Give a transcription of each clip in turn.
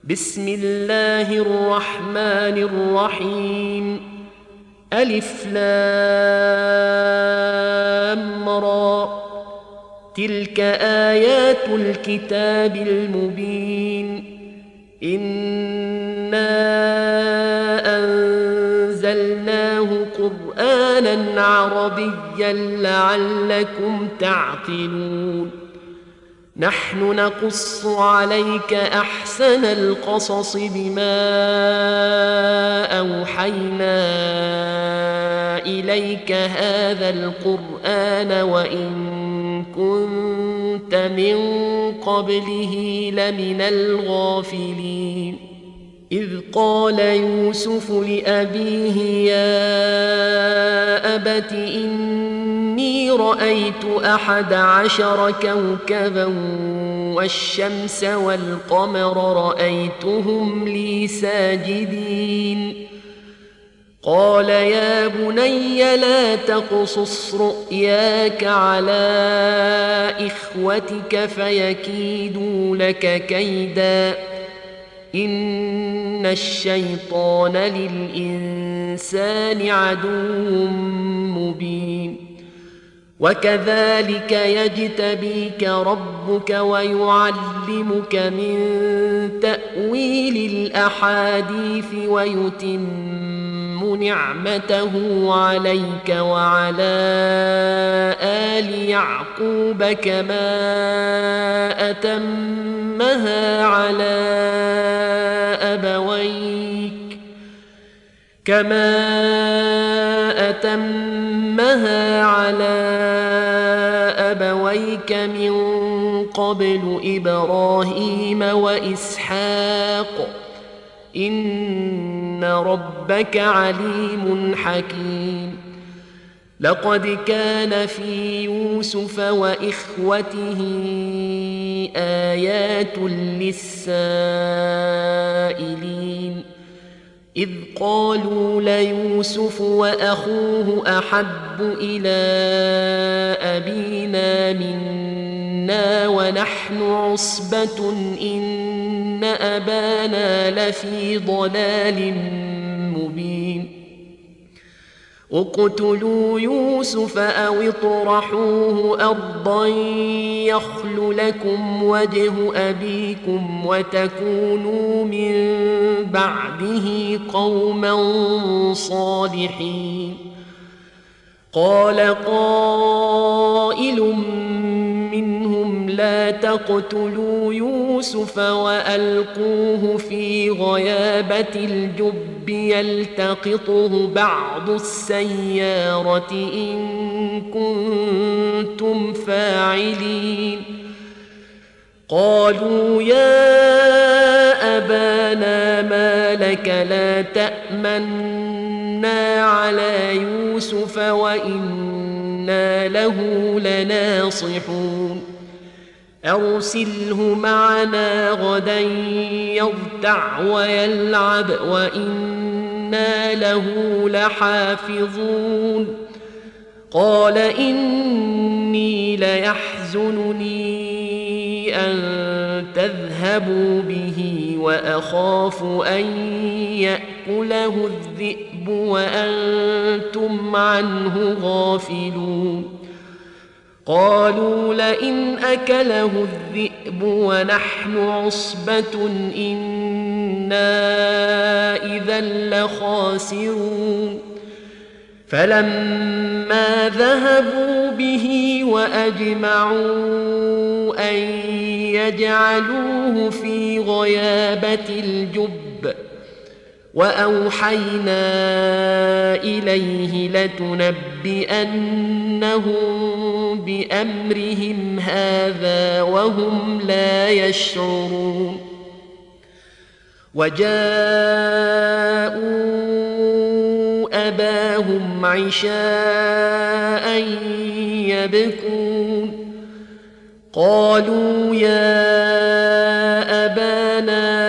بسم الله الرحمن الرحيم ألف لام را تلك آيات الكتاب المبين إنا أنزلناه قرآنا عربيا لعلكم تعقلون نحن نقص عليك أحسن القصص بما أوحينا إليك هذا القرآن وإن كنت من قبله لمن الغافلين إذ قال يوسف لأبيه يا أبت إني رأيت 11 كوكبا والشمس والقمر رأيتهم لي ساجدين قال يا بني لا تقصص رؤياك على إخوتك فيكيدوا لك كيدا إن الشيطان للإنسان عدو مبين وكذلك يجتبيك ربك ويعلمك من تأويل الأحاديث ويتم نعمته عليك وعلى آل يعقوب كما أتمها على أبويك من قبل إبراهيم وإسحاق إن ربك عليم حكيم لقد كان في يوسف وإخوته آيات للسائلين إذ قالوا ليوسف وأخوه أحب إلى أبينا منا ونحن عصبة إن أبانا لفي ضلال مبين اقتلوا يوسف أو اطرحوه أرضا يخل لكم وجه أبيكم وتكونوا من بعده قوما صالحين قال قائل منهم لا تقتلوا يوسف وألقوه في غيابة الجب يلتقطه بعض السيارة إن كنتم فاعلين قالوا يا أبانا ما لك لا تأمنا على يوسف وإنا له لناصحون أرسله معنا غدا يرتع ويلعب وإنا له لحافظون قال إني ليحزنني أن تذهبوا به وأخاف أن يأكله الذئب وأنتم عنه غافلون قالوا لئن أكله الذئب ونحن عصبة إنا إذا لخاسرون فلما ذهبوا به وأجمعوا أن يجعلوه في غيابة الجب وأوحينا إليه لتنبئنهم بأمرهم هذا وهم لا يشعرون وجاءوا أباهم عشاء يبكون قالوا يا أبانا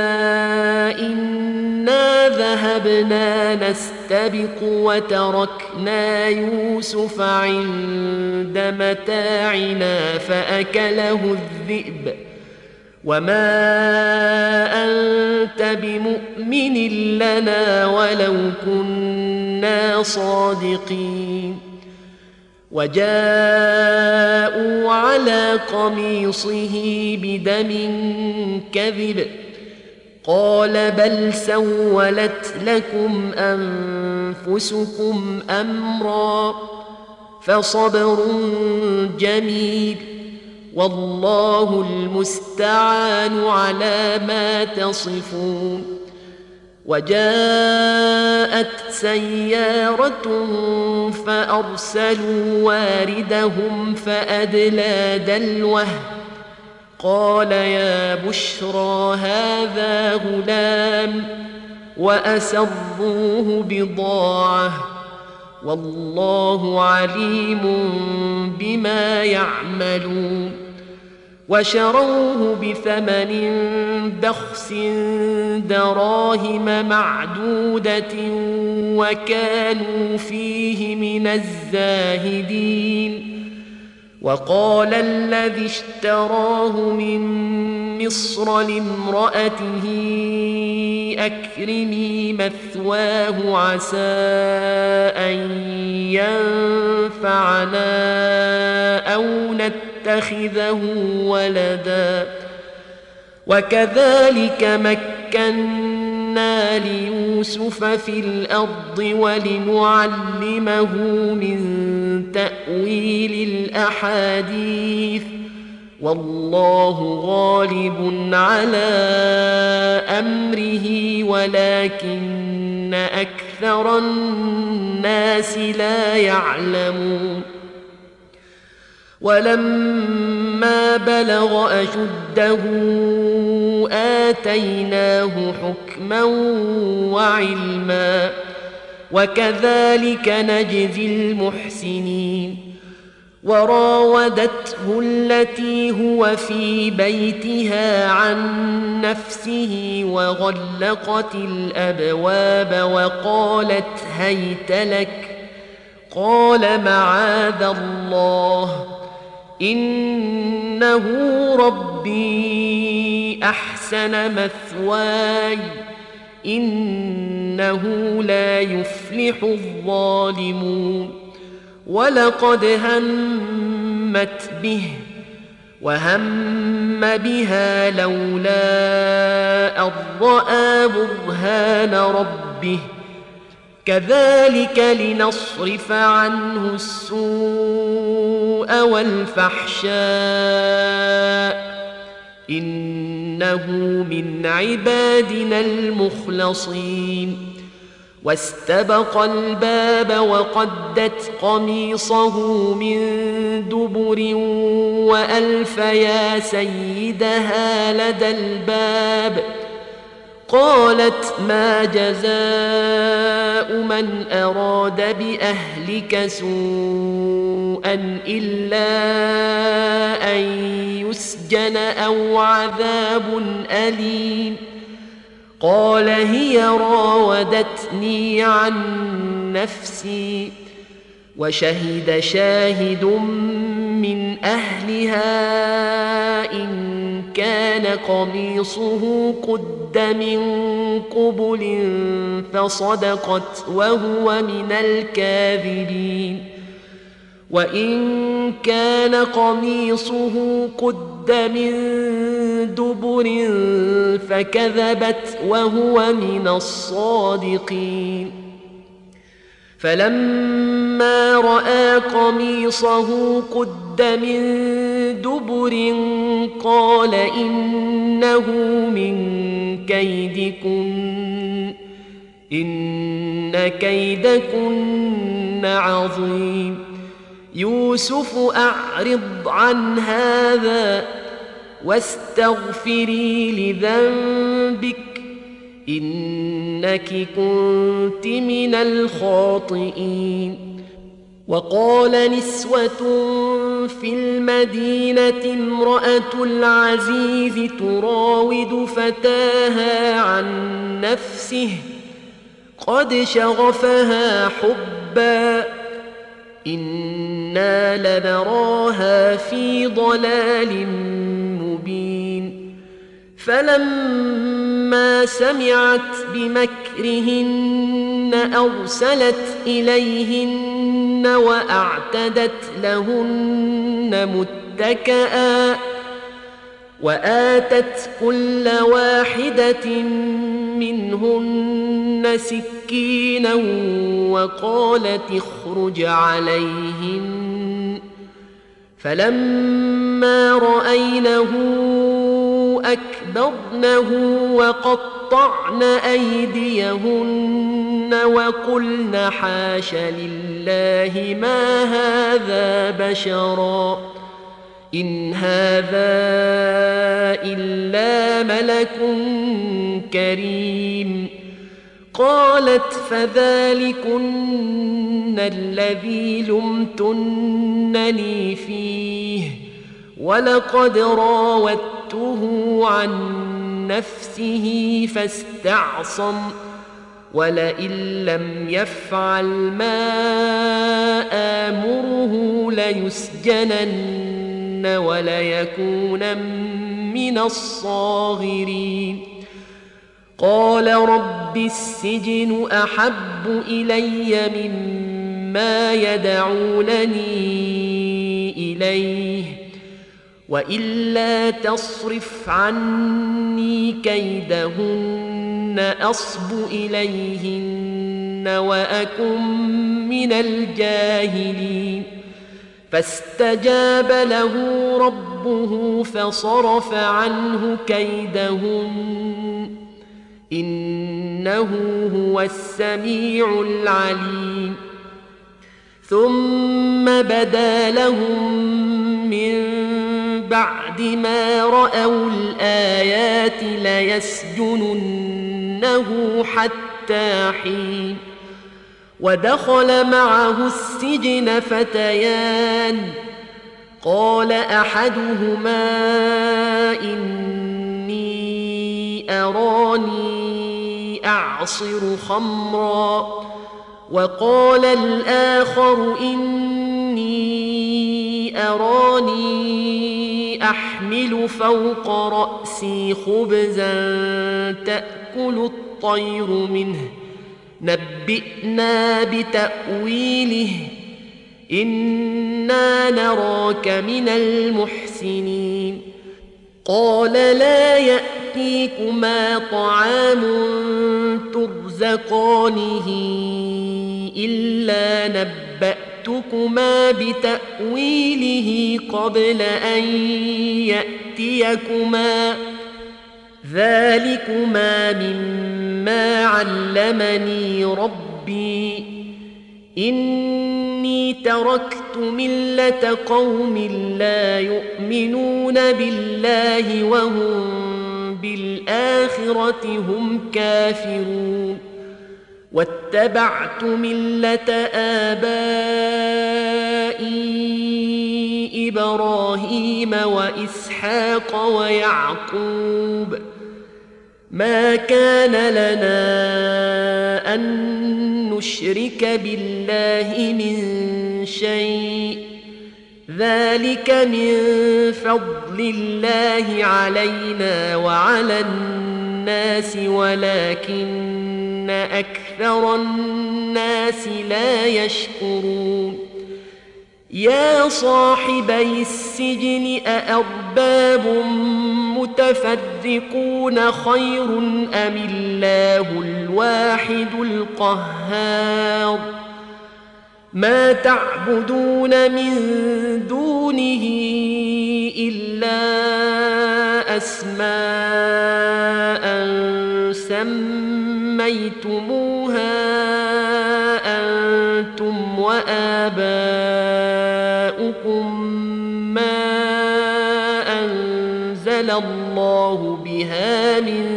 إنا ذهبنا نستبق وتركنا يوسف عند متاعنا فأكله الذئب وما أنت بمؤمن لنا ولو كنا صادقين. وجاءوا على قميصه بدم كذب قال بل سولت لكم أنفسكم أمرا فصبر جميل والله المستعان على ما تصفون. وجاءت سيارة فأرسلوا واردهم فأدلى دلوه قال يا بشرى هذا غلام وأسروه بضاعة والله عليم بما يعملون. وشروه بثمن بخس دراهم معدودة وكانوا فيه من الزاهدين. وقال الذي اشتراه من مصر لامرأته أكرمي مثواه عسى أن ينفعنا أو نتخذه ولدا. وكذلك مكنا ليوسف في الأرض ولنعلمه من تأويل الأحاديث والله غالب على أمره ولكن أكثر الناس لا يعلمون. ولما بلغ أشده آتيناه حكما وعلما وكذلك نجزي المحسنين. وراودته التي هو في بيتها عن نفسه وغلقت الأبواب وقالت هيت لك قال معاذ الله إنه ربي أحسن مثواي إنه لا يفلح الظالمون. ولقد همت به وهم بها لولا أن رأى برهان ربه كذلك لنصرف عنه السوء والفحشاء إنه من عبادنا المخلصين. واستبق الباب وقدت قميصه من دبر وألف يا سيدها لدى الباب قالت ما جزاء من أراد بأهلك سوءا إلا أن يسجن أو عذاب أليم. قال هي راودتني عن نفسي وشهد شاهد من أهلها إن كان قميصه قد من قبل فصدقت وهو من الكاذبين. وإن كان قميصه قد من دبر فكذبت وهو من الصادقين. فلما رأى قميصه قد من دبر قال إنه من كيدكن إن كيدكن عظيم. يوسف أعرض عن هذا واستغفري لذنبك إنك كنت من الخاطئين. وقال نسوة في المدينة امرأة العزيز تراود فتاها عن نفسه قد شغفها حبا إنا لنراها في ضلال مبين. فلما سمعت بمكرهن أرسلت إليهن وأعتدت لهن متكئا وآتت كل واحدة منهن سكينا وقالت اخرج عليهن فلما رأينه أكبرنه وقطعن أيديهن وقلن حاش لله ما هذا بشرا إن هذا إلا ملك كريم قالت فذلكن الذي لمتنني فيه ولقد راودته عن نفسه فاستعصم ولئن لم يفعل ما آمره ليسجنن وليكون من الصاغرين قال رب السجن أحب إلي مما يدعونني إليه وإلا تصرف عني كيدهن أصب إليهن وأكن من الجاهلين فاستجاب له ربه فصرف عنه كيدهن إنه هو السميع العليم ثم بدا لهم من بعد ما رأوا الآيات ليسجننه حتى حين ودخل معه السجن فتيان قال أحدهما إني أراني أعصر خمرا وقال الآخر إني أراني أحمل فوق رأسي خبزا تأكل الطير منه نبئنا بتأويله إنا نراك من المحسنين قال لا يأتيكما طعام ترزقانه إلا نبأتكما بتأويله قبل أن يأتيكما ذلكما مما علمني ربي إني تركت ملة قوم لا يؤمنون بالله وهم بالآخرة هم كافرون واتبعت ملة آبائي إبراهيم وإسحاق ويعقوب ما كان لنا أن نشرك بالله من شيء ذلك من فضل الله علينا وعلى الناس ولكن أكثر الناس لا يشكرون يا صاحبي السجن أأرباب متفرقون خير أم الله الواحد القهار ما تعبدون من دونه إلا أسماء سميتموها أنتم وآباؤكم ما أنزل الله بها من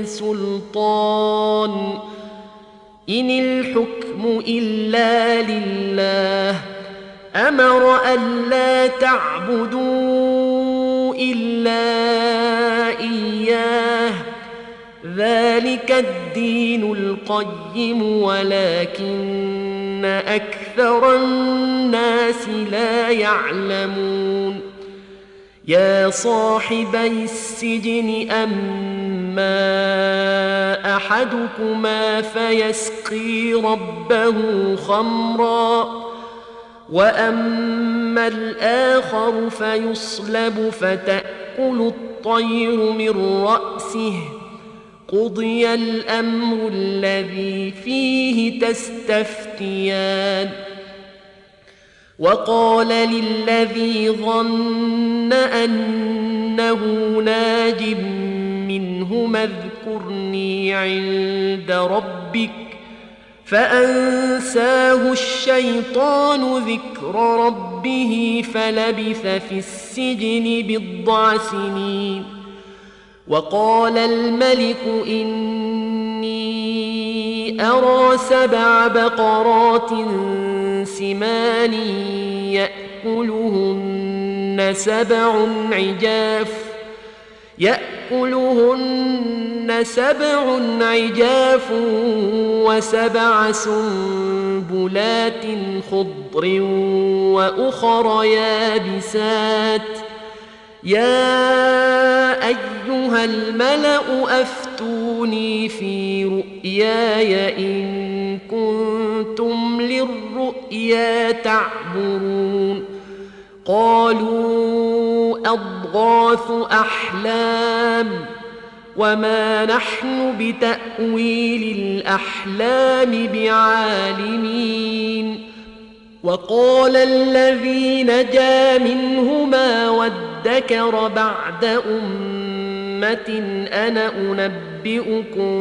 سلطان إن الحكم إلا لله أمر ألا تعبدوا إلا إياه ذلك الدين القيم ولكن أكثر الناس لا يعلمون يا صاحبي السجن أما أحدكما فيسقي ربه خمرا وأما الآخر فيصلب فتأكل الطير من رأسه قضي الأمر الذي فيه تستفتيان وقال للذي ظن أنه ناج منهما اذكرني عند ربك فأنساه الشيطان ذكر ربه فلبث في السجن 10 سنين وقال الملك إني أرى 7 بقرات سمان يأكلهن سبع عجاف و7 سنبلات خضر وأخر يابسات يا أيها الملأ أفتوني في رؤياي إن كنتم للرؤيا تعبرون قالوا أضغاث أحلام وما نحن بتأويل الأحلام بعالمين وقال الذي نجا منهما وادكر بعد أمة أنا أنبئكم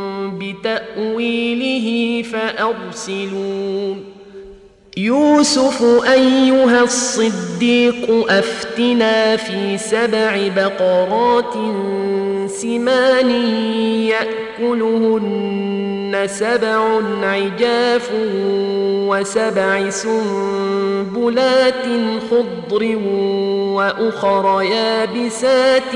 بتأويله فأرسلون يوسف أيها الصديق أفتنا في 7 بقرات سمان يأكلهن 7 عجاف و7 سنبلات خضر وأخر يابسات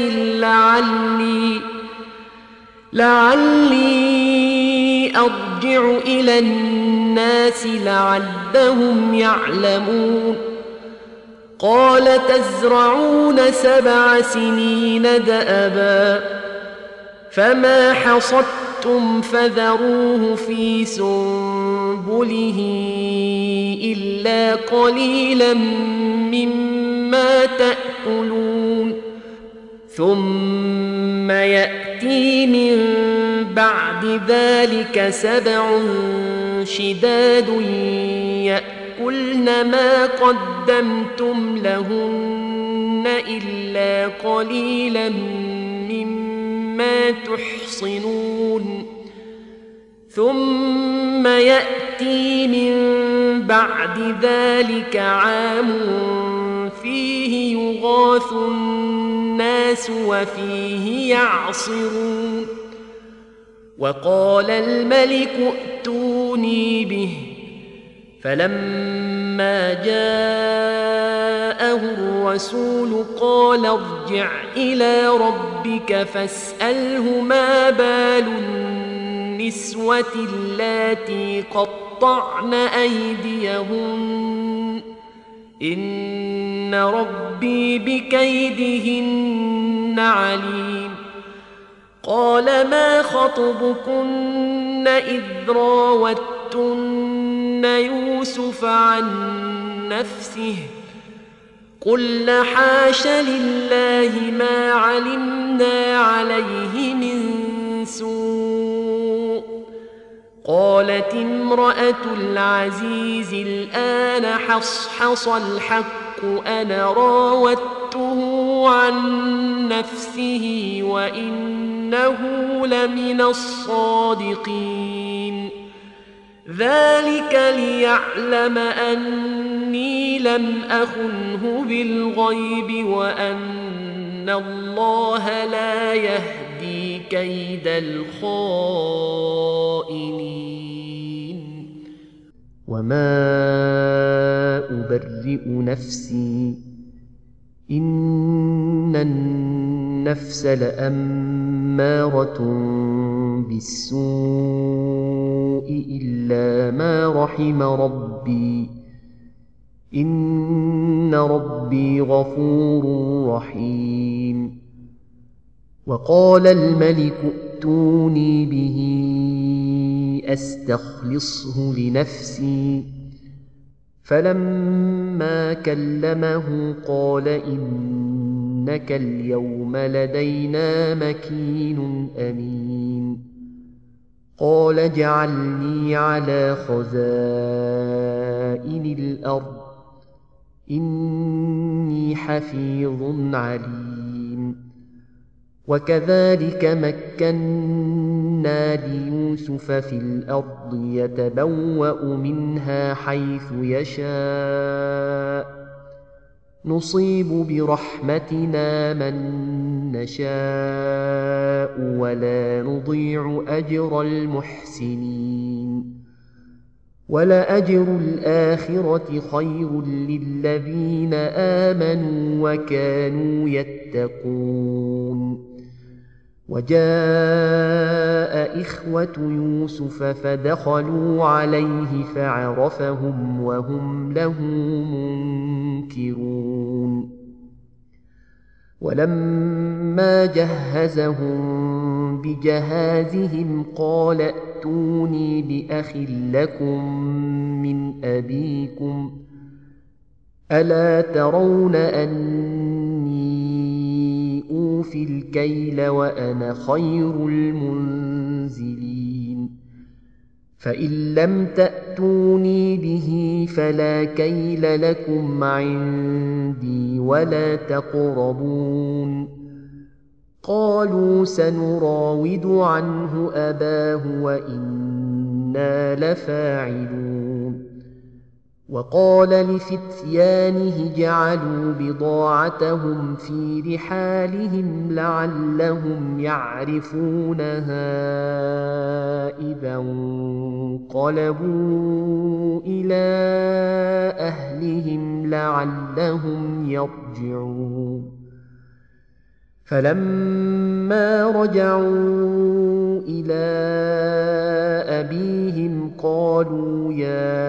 لعلي أرجع إلى الناس لعلهم يعلمون قال تزرعون 7 سنين دأبا فما حصدتم فذروه في سنبله إلا قليلا مما تأكلون ثم يأتي من بعد ذلك 7 شداد يأكلن ما قدمتم لهن إلا قليلا مما تحصنون ثم يأتي من بعد ذلك عام فيه يغاث الناس وفيه يعصرون وقال الملك ائتوني به فلما جاءه الرسول قال ارجع إلى ربك فاسأله ما بال النسوة اللاتي قطعن أيديهن إن ربي بكيدهن عليم قال ما خطبكن إذ راوتن يوسف عن نفسه قلن حاش لله ما علمنا عليه من سوء قالت امرأة العزيز الآن حصحص الحق أنا راودته عن نفسه وإنه لمن الصادقين ذلك ليعلم أني لم أخنه بالغيب وأن الله لا يهدي كيد الخائنين وما أبرئ نفسي إن النفس لأمارة بالسوء إلا ما رحم ربي إن إن ربي غفور رحيم. وقال الملك ائتوني به أستخلصه لنفسي. فلما كلمه قال إنك اليوم لدينا مكين أمين. قال اجعلني على خزائن الأرض إني حفيظ عليم. وكذلك مكنا ليوسف في الأرض يتبوأ منها حيث يشاء نصيب برحمتنا من نشاء ولا نضيع أجر المحسنين. ولأجر الآخرة خير للذين آمنوا وكانوا يتقون. وجاء إخوة يوسف فدخلوا عليه فعرفهم وهم له منكرون. ولما جهزهم بجهازهم قال ائتوني بأخ لكم من أبيكم ألا ترون أني أوفي الكيل وأنا خير المنزلين. فإن لم تأتوني به فلا كيل لكم عندي ولا تقربون. قالوا سنراود عنه أباه وإنا لفاعلون. وقال لفتيانه جعلوا بضاعتهم في رحالهم لعلهم يعرفونها إذا انقلبوا إلى أهلهم لعلهم يرجعون. فلما رجعوا إلى أبيهم قالوا يا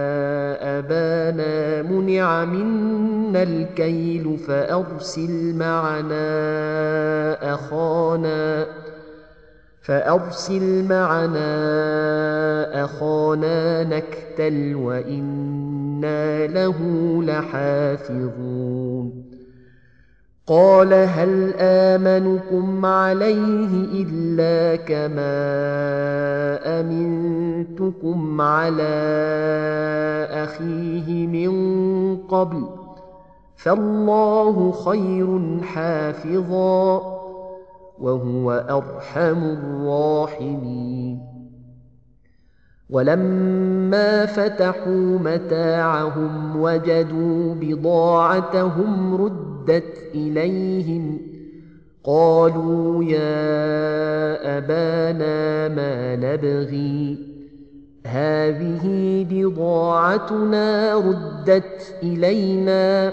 أبانا منع منا الكيل فأرسل معنا أخانا نكتل وإنا له لحافظون. قال هل آمنكم عليه إلا كما أمنتكم على أخيه من قبل فالله خير حافظا وهو أرحم الراحمين. ولما فتحوا متاعهم وجدوا بضاعتهم ردت إليهم قالوا يا أبانا ما نبغي هذه بضاعتنا ردت إلينا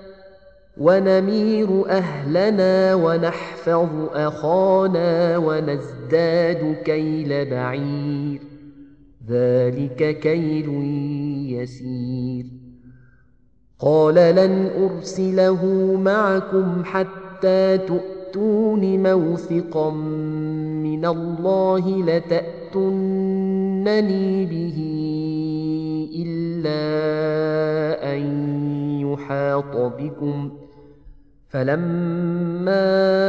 ونمير أهلنا ونحفظ أخانا ونزداد كيل بعير ذلك كيل يسير. قال لن أرسله معكم حتى تؤتون موثقا من الله لتأتونني به إلا أن يحاط بكم. فلما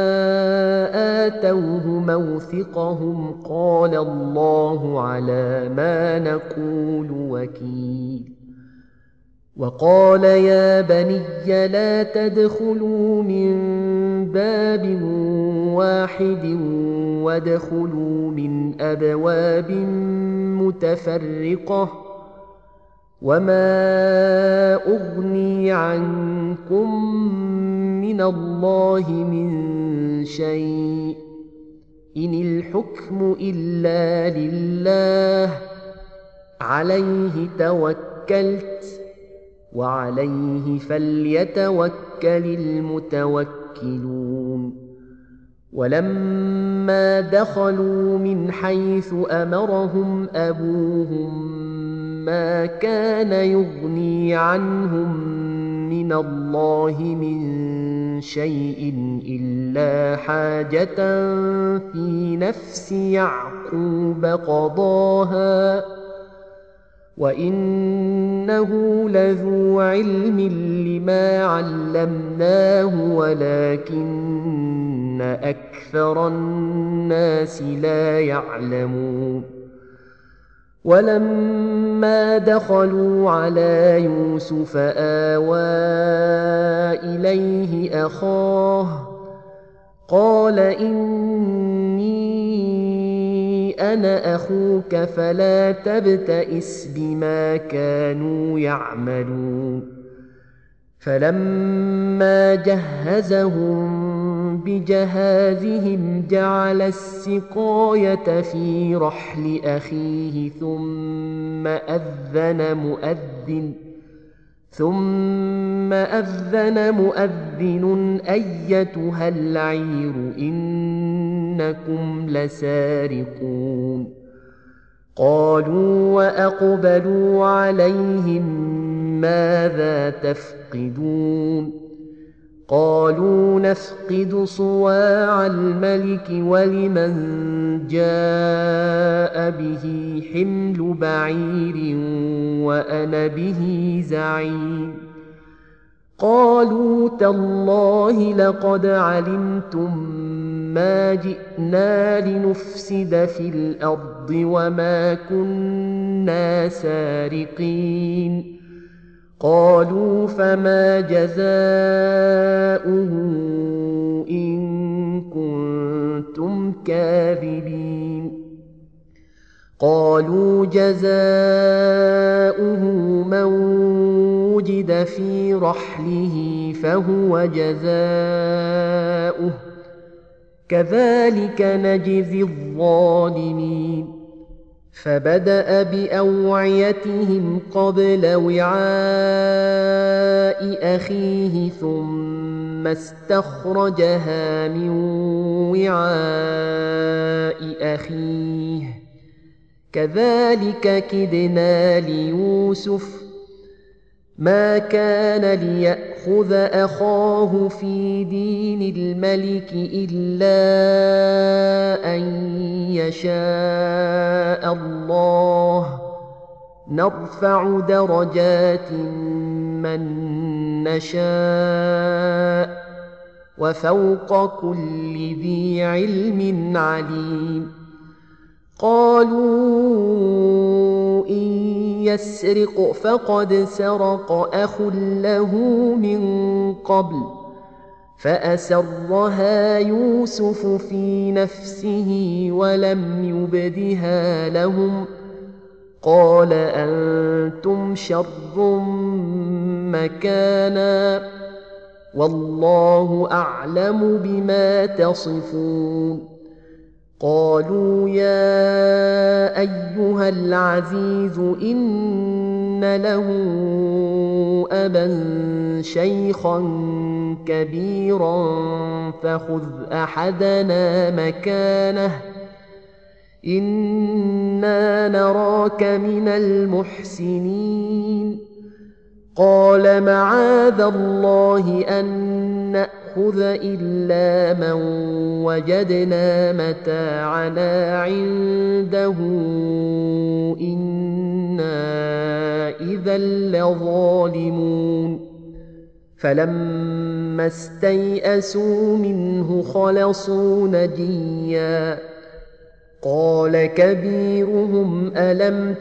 آتوه موثقهم قال الله على ما نقول وكيل. وقال يا بني لا تدخلوا من باب واحد وادخلوا من أبواب متفرقة وما أغني عنكم من الله من شيء إن الحكم إلا لله عليه توكلت وعليه فليتوكل المتوكلون. ولما دخلوا من حيث أمرهم أبوهم ما كان يغني عنهم من الله من شيء إلا حاجة في نفس يعقوب قضاها وإنه لذو علم لما علمناه ولكن أكثر الناس لا يعلمون ولما دخلوا على يوسف آوى إليه أخاه قال إني أنا أخوك فلا تبتئس بما كانوا يعملون فلما جهزهم بجهازهم جعل السقاية في رحل أخيه ثم أذن مؤذن أيتها العير إنكم لسارقون قالوا وأقبلوا عليهم ماذا تفقدون قالوا نفقد صواع الملك ولمن جاء به حمل بعير وأنا به زعيم قالوا تالله لقد علمتم ما جئنا لنفسد في الأرض وما كنا سارقين قالوا فما جزاؤه إن كنتم كاذبين قالوا جزاؤه من وجد في رحله فهو جزاؤه كذلك نجزي الظالمين فبدأ بأوعيتهم قبل وعاء أخيه ثم استخرجها من وعاء أخيه كذلك كدنا ليوسف ما كان ليأخذ أخاه في دين الملك إلا أن يشاء الله نرفع درجات من نشاء وفوق كل ذي علم عليم قالوا إن يسرق فقد سرق أخ له من قبل فأسرها يوسف في نفسه ولم يبدها لهم قال أنتم شر مكانا والله أعلم بما تصفون قالوا يا أيها العزيز إن له أبا شيخا كبيرا فخذ أحدنا مكانه إنا نراك من المحسنين قال معاذ الله أن نأخذ إلا من وجدنا متاعنا عنده إنا إذا لظالمون فلما استيئسوا منه خلصوا نجيا قال كبيرهم ألم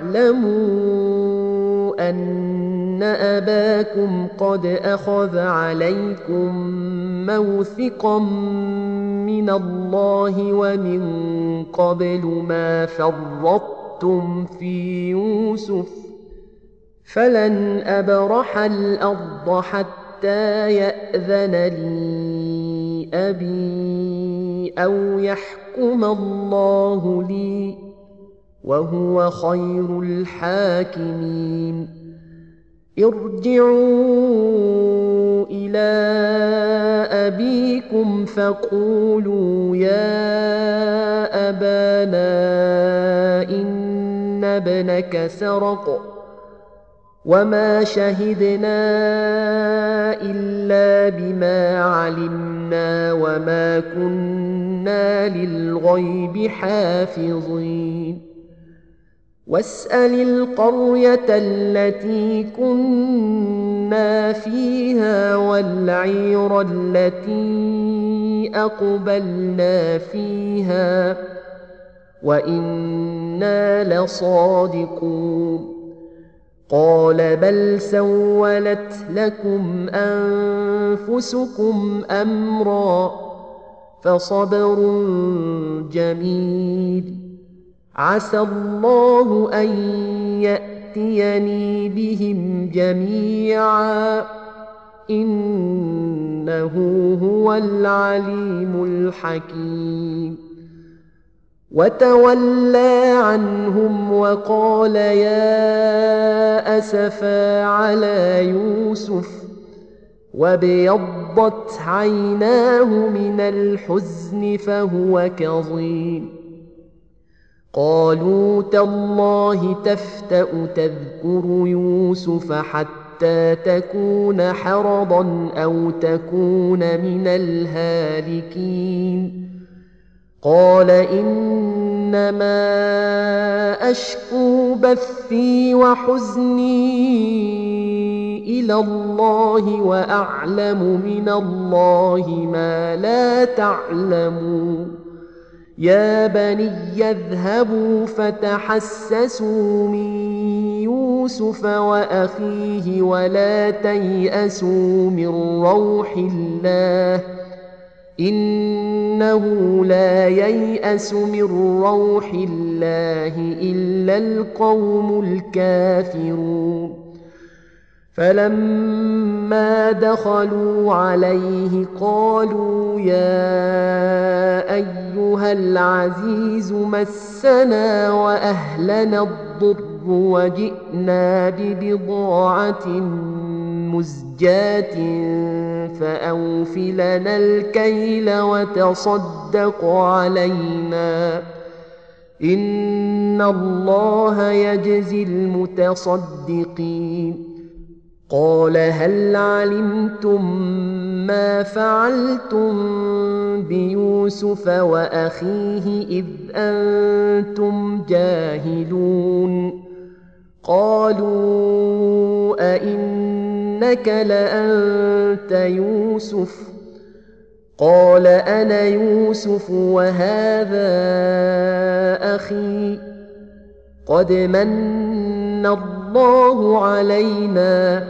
تعلموا أن أباكم قد أخذ عليكم موثقا من الله ومن قبل ما فرطتم في يوسف فلن أبرح الأرض حتى يأذن لي أبي أو يحكم الله لي وهو خير الحاكمين ارجعوا إلى أبيكم فقولوا يا أبانا إن ابنك سرق وما شهدنا إلا بما علمنا وما كنا للغيب حافظين واسأل القرية التي كنا فيها والعير التي أقبلنا فيها وإنا لصادقون قال بل سولت لكم أنفسكم أمرا فصبر جميل عسى الله أن يأتيني بهم جميعا إنه هو العليم الحكيم وتولى عنهم وقال يا أسفا على يوسف وابيضت عيناه من الحزن فهو كظيم قالوا تالله تفتأ تذكر يوسف حتى تكون حرضا أو تكون من الهالكين قال إنما أشكو بثي وحزني إلى الله وأعلم من الله ما لا تعلمون يا بني اذهبوا فتحسسوا من يوسف وأخيه ولا تيأسوا من روح الله إنه لا ييأس من روح الله إلا القوم الكافرون فلما دخلوا عليه قالوا يا أيها العزيز مسنا وأهلنا الضر وجئنا ببضاعة مزجاة فأوف لنا الكيل وتصدق علينا إن الله يجزي المتصدقين قال هل علمتم ما فعلتم بيوسف وأخيه إذ أنتم جاهلون قالوا أئنك لأنت يوسف قال أنا يوسف وهذا أخي قد من الله علينا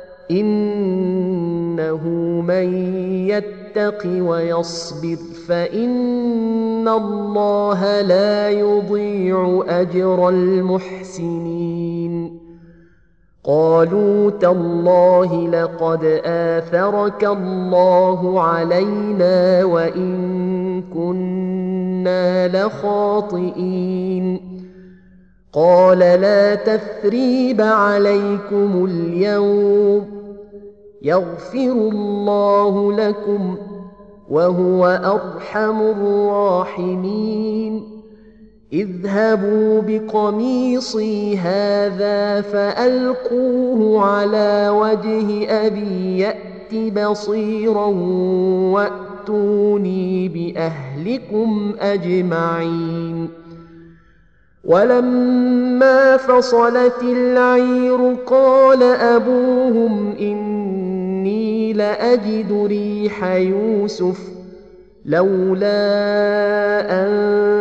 إنه من يتق ويصبر فإن الله لا يضيع أجر المحسنين قالوا تالله لقد آثرك الله علينا وإن كنا لخاطئين قال لا تثريب عليكم اليوم يغفر الله لكم وهو أرحم الراحمين اذهبوا بقميصي هذا فألقوه على وجه أبي يأت بصيرا وأتوني بأهلكم أجمعين ولما فصلت العير قال أبوهم إني لأجد ريح يوسف لولا أن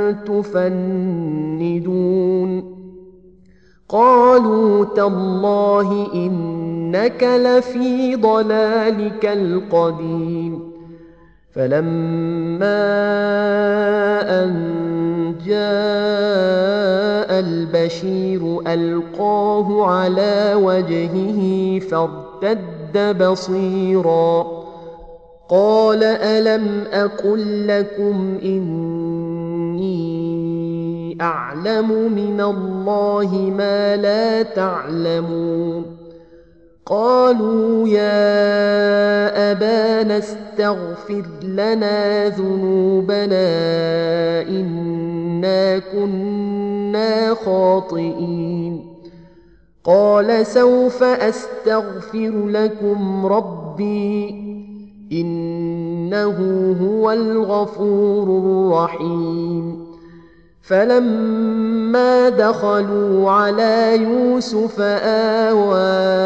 تفندون قالوا تالله إنك لفي ضلالك القديم فلما أن جاء البشير ألقاه على وجهه فارتد بصيرا قال ألم أقل لكم إني أعلم من الله ما لا تعلمون قالوا يا أبانا استغفر لنا ذنوبنا إنا كنا خاطئين قال سوف أستغفر لكم ربي إنه هو الغفور الرحيم فلما دخلوا على يوسف آوى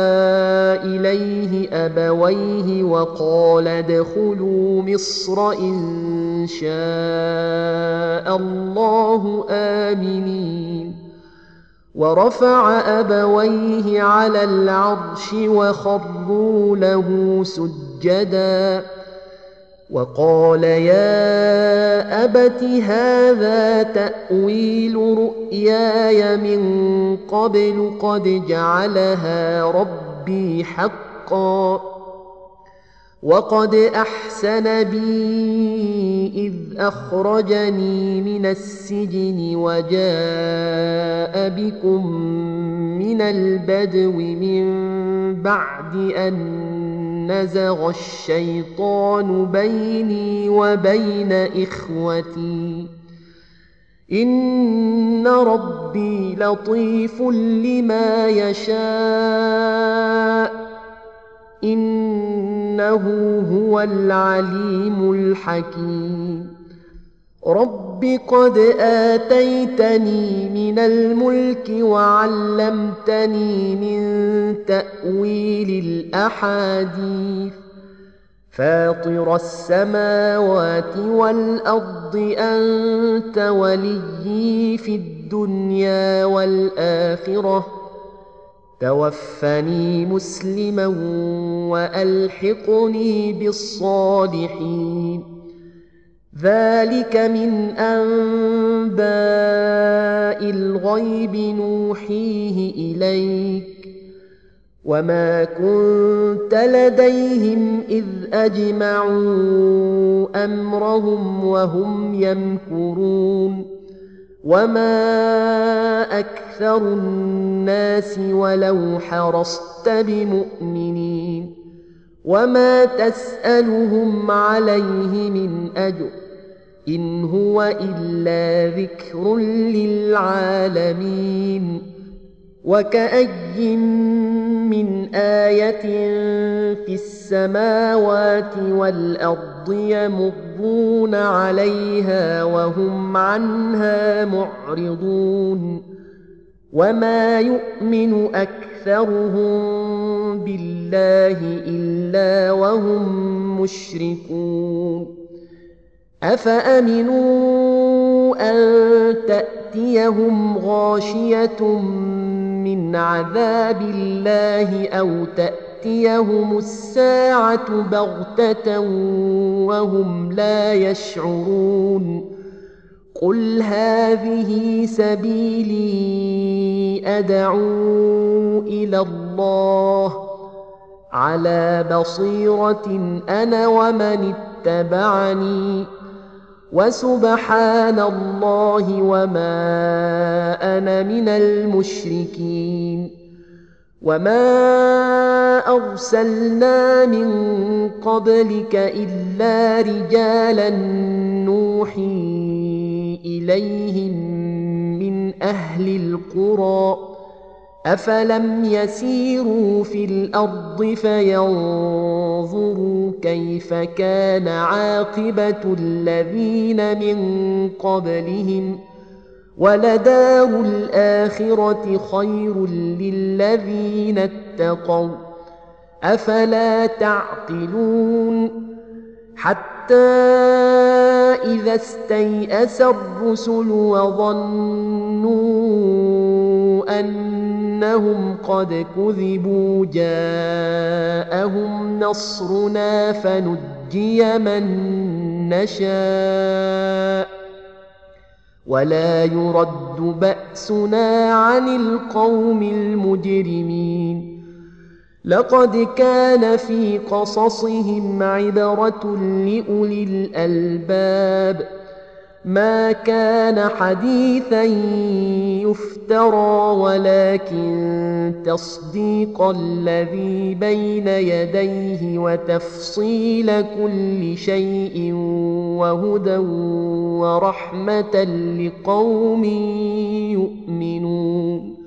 إليه أبويه وقال ادخلوا مصر إن شاء الله آمنين ورفع أبويه على العرش وخروا له سجدا وقال يا أبت هذا تأويل رؤياي من قبل قد جعلها ربي حقا وقد أحسن بي إذ أخرجني من السجن وجاء بكم من البدو من بعد أن نزغ الشيطان بيني وبين إخوتي إن ربي لطيف لما يشاء إنه هو العليم الحكيم رب قد آتيتني من الملك وعلمتني من تأويل الأحاديث فاطر السماوات والأرض أنت وليي في الدنيا والآخرة توفني مسلما وألحقني بالصالحين ذلك من أنباء الغيب نوحيه إليك وما كنت لديهم إذ أجمعوا أمرهم وهم يمكرون وما أكثر الناس ولو حرصت بمؤمنين وما تسألهم عليه من أجر إن هو إلا ذكر للعالمين وكأي من آية في السماوات والأرض يمرون عليها وهم عنها معرضون وما يؤمن أكثرهم بالله إلا وهم مشركون أفأمنوا أن تأتيهم غاشية من عذاب الله أو تأتيهم الساعة بغتة وهم لا يشعرون قل هذه سبيلي أدعو إلى الله على بصيرة أنا ومن اتبعني وسبحان الله وما أنا من المشركين وما أرسلنا من قبلك إلا رجالا نوحي إليهم من أهل القرى أفلم يسيروا في الأرض فينظروا كيف كان عاقبة الذين من قبلهم ولدار الآخرة خير للذين اتقوا أفلا تعقلون حتى إذا استيأس الرسل وظنوا أنهم قد كذبوا جاءهم نصرنا فنجي من نشاء ولا يرد بأسنا عن القوم المجرمين لقد كان في قصصهم عبرة لأولي الألباب ما كان حديثا يفترى ولكن تصديق الذي بين يديه وتفصيل كل شيء وهدى ورحمة لقوم يؤمنون